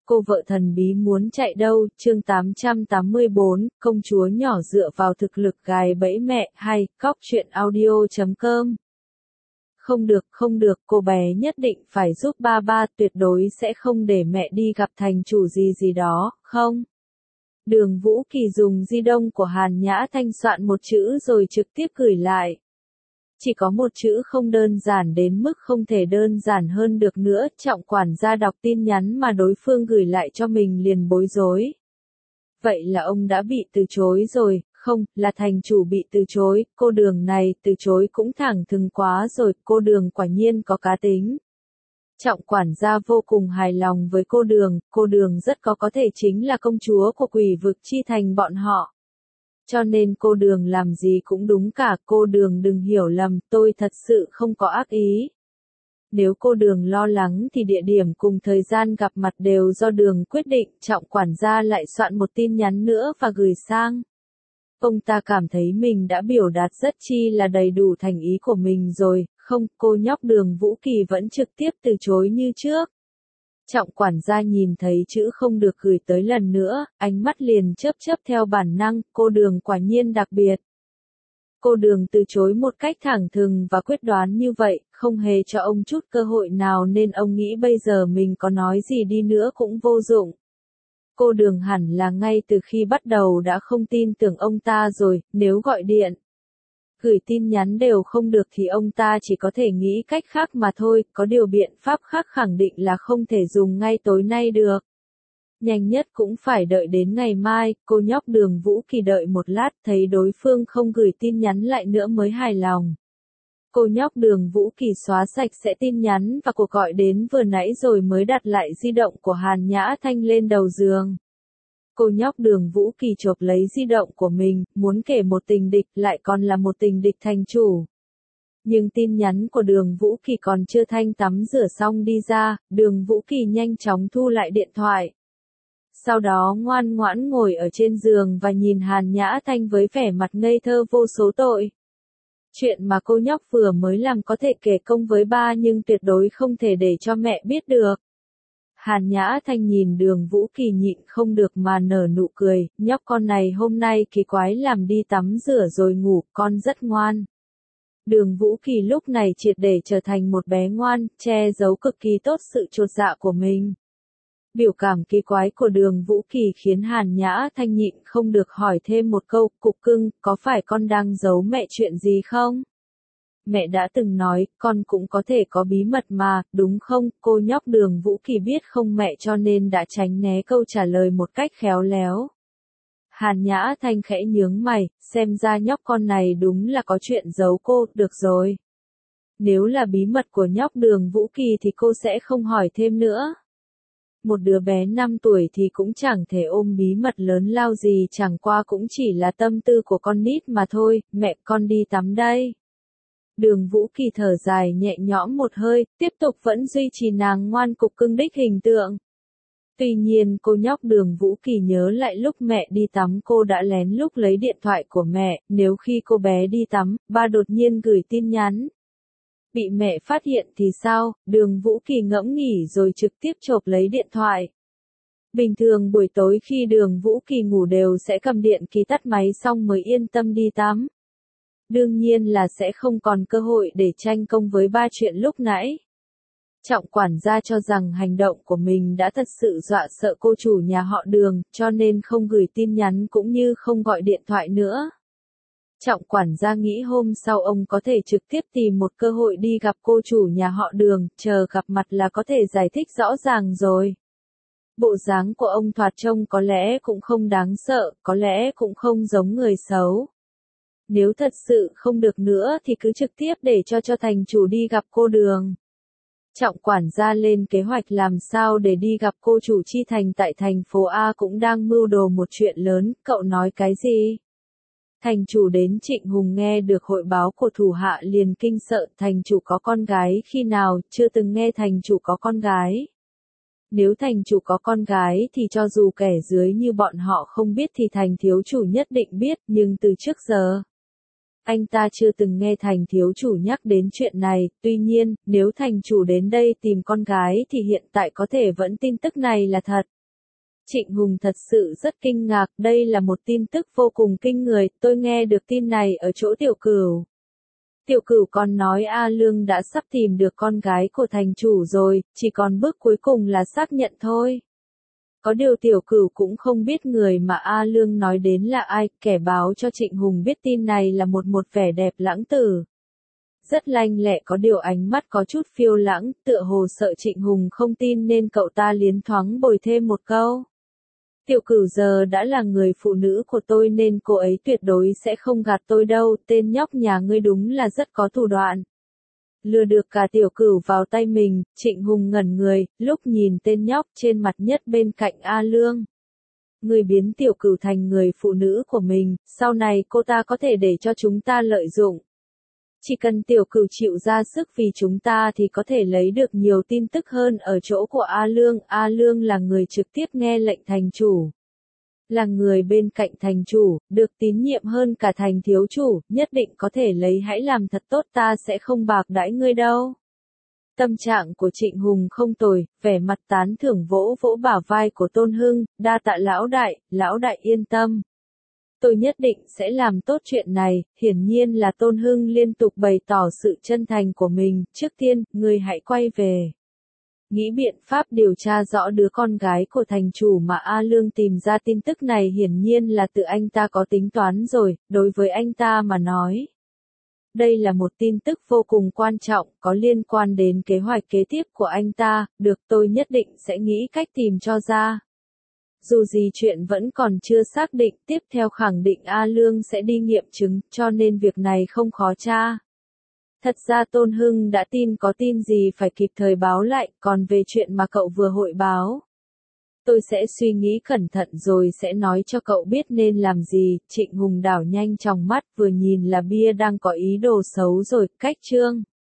Cô vợ thần bí muốn chạy đâu, chương 884, công chúa nhỏ dựa vào thực lực gài bẫy mẹ, hay, cóc truyện audio.com. Không được, cô bé nhất định phải giúp ba, tuyệt đối sẽ không để mẹ đi gặp thành chủ gì đó, không. Đường Vũ Kỳ dùng di động của Hàn Nhã Thanh soạn một chữ rồi trực tiếp gửi lại. Chỉ có một chữ không đơn giản đến mức không thể đơn giản hơn được nữa, Trọng quản gia đọc tin nhắn mà đối phương gửi lại cho mình liền bối rối. Vậy là ông đã bị từ chối rồi, không, là thành chủ bị từ chối, cô Đường này từ chối cũng thẳng thừng quá rồi, cô Đường quả nhiên có cá tính. Trọng quản gia vô cùng hài lòng với cô Đường rất có thể chính là công chúa của quỷ vực chi thành bọn họ. Cho nên cô Đường làm gì cũng đúng cả, cô Đường đừng hiểu lầm, tôi thật sự không có ác ý. Nếu cô Đường lo lắng thì địa điểm cùng thời gian gặp mặt đều do Đường quyết định, Trọng quản gia lại soạn một tin nhắn nữa và gửi sang. Ông ta cảm thấy mình đã biểu đạt rất chi là đầy đủ thành ý của mình rồi, không, cô nhóc Đường Vũ Kỳ vẫn trực tiếp từ chối như trước. Trọng quản gia nhìn thấy chữ không được gửi tới lần nữa, ánh mắt liền chớp theo bản năng, cô Đường quả nhiên đặc biệt. Cô Đường từ chối một cách thẳng thừng và quyết đoán như vậy, không hề cho ông chút cơ hội nào nên ông nghĩ bây giờ mình có nói gì đi nữa cũng vô dụng. Cô Đường hẳn là ngay từ khi bắt đầu đã không tin tưởng ông ta rồi, nếu gọi điện, gửi tin nhắn đều không được thì ông ta chỉ có thể nghĩ cách khác mà thôi, có điều biện pháp khác khẳng định là không thể dùng ngay tối nay được. Nhanh nhất cũng phải đợi đến ngày mai, cô nhóc Đường Vũ Kỳ đợi một lát thấy đối phương không gửi tin nhắn lại nữa mới hài lòng. Cô nhóc Đường Vũ Kỳ xóa sạch sẽ tin nhắn và cuộc gọi đến vừa nãy rồi mới đặt lại di động của Hàn Nhã Thanh lên đầu giường. Cô nhóc Đường Vũ Kỳ chộp lấy di động của mình, muốn kể một tình địch lại còn là một tình địch thành chủ. Nhưng tin nhắn của Đường Vũ Kỳ còn chưa thanh tắm rửa xong đi ra, Đường Vũ Kỳ nhanh chóng thu lại điện thoại. Sau đó ngoan ngoãn ngồi ở trên giường và nhìn Hàn Nhã Thanh với vẻ mặt ngây thơ vô số tội. Chuyện mà cô nhóc vừa mới làm có thể kể công với ba nhưng tuyệt đối không thể để cho mẹ biết được. Hàn Nhã Thanh nhìn Đường Vũ Kỳ nhịn không được mà nở nụ cười, nhóc con này hôm nay kỳ quái làm đi tắm rửa rồi ngủ, con rất ngoan. Đường Vũ Kỳ lúc này triệt để trở thành một bé ngoan, che giấu cực kỳ tốt sự chột dạ của mình. Biểu cảm kỳ quái của Đường Vũ Kỳ khiến Hàn Nhã Thanh nhịn không được hỏi thêm một câu, cục cưng, có phải con đang giấu mẹ chuyện gì không? Mẹ đã từng nói, con cũng có thể có bí mật mà, đúng không? Cô nhóc Đường Vũ Kỳ biết không mẹ cho nên đã tránh né câu trả lời một cách khéo léo. Hàn Nhã Thanh khẽ nhướng mày, xem ra nhóc con này đúng là có chuyện giấu cô, được rồi. Nếu là bí mật của nhóc Đường Vũ Kỳ thì cô sẽ không hỏi thêm nữa. Một đứa bé 5 tuổi thì cũng chẳng thể ôm bí mật lớn lao gì, chẳng qua cũng chỉ là tâm tư của con nít mà thôi, mẹ con đi tắm đây. Đường Vũ Kỳ thở dài nhẹ nhõm một hơi, tiếp tục vẫn duy trì nàng ngoan cục cưng đích hình tượng. Tuy nhiên cô nhóc Đường Vũ Kỳ nhớ lại lúc mẹ đi tắm cô đã lén lút lấy điện thoại của mẹ, nếu khi cô bé đi tắm, ba đột nhiên gửi tin nhắn. Bị mẹ phát hiện thì sao? Đường Vũ Kỳ ngẫm nghĩ rồi trực tiếp chộp lấy điện thoại. Bình thường buổi tối khi Đường Vũ Kỳ ngủ đều sẽ cầm điện kỳ tắt máy xong mới yên tâm đi tắm. Đương nhiên là sẽ không còn cơ hội để tranh công với ba chuyện lúc nãy. Trọng quản gia cho rằng hành động của mình đã thật sự dọa sợ cô chủ nhà họ Đường, cho nên không gửi tin nhắn cũng như không gọi điện thoại nữa. Trọng quản gia nghĩ hôm sau ông có thể trực tiếp tìm một cơ hội đi gặp cô chủ nhà họ Đường, chờ gặp mặt là có thể giải thích rõ ràng rồi. Bộ dáng của ông thoạt trông có lẽ cũng không đáng sợ, có lẽ cũng không giống người xấu. Nếu thật sự không được nữa thì cứ trực tiếp để cho thành chủ đi gặp cô Đường. Trọng quản gia lên kế hoạch làm sao để đi gặp cô chủ chi thành tại thành phố A cũng đang mưu đồ một chuyện lớn, cậu nói cái gì? Thành chủ đến Trịnh Hùng nghe được hội báo của thủ hạ liền kinh sợ, thành chủ có con gái khi nào, chưa từng nghe thành chủ có con gái. Nếu thành chủ có con gái thì cho dù kẻ dưới như bọn họ không biết thì thành thiếu chủ nhất định biết, nhưng từ trước giờ, anh ta chưa từng nghe thành thiếu chủ nhắc đến chuyện này, tuy nhiên, nếu thành chủ đến đây tìm con gái thì hiện tại có thể vẫn tin tức này là thật. Trịnh Hùng thật sự rất kinh ngạc, đây là một tin tức vô cùng kinh người, tôi nghe được tin này ở chỗ Tiểu Cửu. Tiểu Cửu còn nói A Lương đã sắp tìm được con gái của thành chủ rồi, chỉ còn bước cuối cùng là xác nhận thôi. Có điều Tiểu Cửu cũng không biết người mà A Lương nói đến là ai, kẻ báo cho Trịnh Hùng biết tin này là một vẻ đẹp lãng tử. Rất lanh lẹ, có điều ánh mắt có chút phiêu lãng, tựa hồ sợ Trịnh Hùng không tin nên cậu ta liến thoáng bồi thêm một câu. Tiểu Cửu giờ đã là người phụ nữ của tôi nên cô ấy tuyệt đối sẽ không gạt tôi đâu, tên nhóc nhà ngươi đúng là rất có thủ đoạn. Lừa được cả Tiểu Cửu vào tay mình, Trịnh Hùng ngẩn người, lúc nhìn tên nhóc trên mặt nhất bên cạnh A Lương. Người biến Tiểu Cửu thành người phụ nữ của mình, sau này cô ta có thể để cho chúng ta lợi dụng. Chỉ cần Tiểu Cửu chịu ra sức vì chúng ta thì có thể lấy được nhiều tin tức hơn ở chỗ của A Lương. A Lương là người trực tiếp nghe lệnh thành chủ. Là người bên cạnh thành chủ, được tín nhiệm hơn cả thành thiếu chủ, nhất định có thể lấy, hãy làm thật tốt, ta sẽ không bạc đãi ngươi đâu. Tâm trạng của Trịnh Hùng không tồi, vẻ mặt tán thưởng vỗ vỗ bả vai của Tôn Hưng, đa tạ lão đại yên tâm. Tôi nhất định sẽ làm tốt chuyện này, hiển nhiên là Tôn Hưng liên tục bày tỏ sự chân thành của mình, trước tiên, ngươi hãy quay về. Nghĩ biện pháp điều tra rõ đứa con gái của thành chủ mà A Lương tìm ra tin tức này, hiển nhiên là tự anh ta có tính toán rồi, đối với anh ta mà nói. Đây là một tin tức vô cùng quan trọng, có liên quan đến kế hoạch kế tiếp của anh ta, được, tôi nhất định sẽ nghĩ cách tìm cho ra. Dù gì chuyện vẫn còn chưa xác định, tiếp theo khẳng định A Lương sẽ đi nghiệm chứng, cho nên việc này không khó tra. Thật ra Tôn Hưng đã tin, có tin gì phải kịp thời báo lại, còn về chuyện mà cậu vừa hội báo. Tôi sẽ suy nghĩ cẩn thận rồi sẽ nói cho cậu biết nên làm gì. Trịnh Hùng đảo nhanh trong mắt, vừa nhìn là bia đang có ý đồ xấu rồi, cách chương.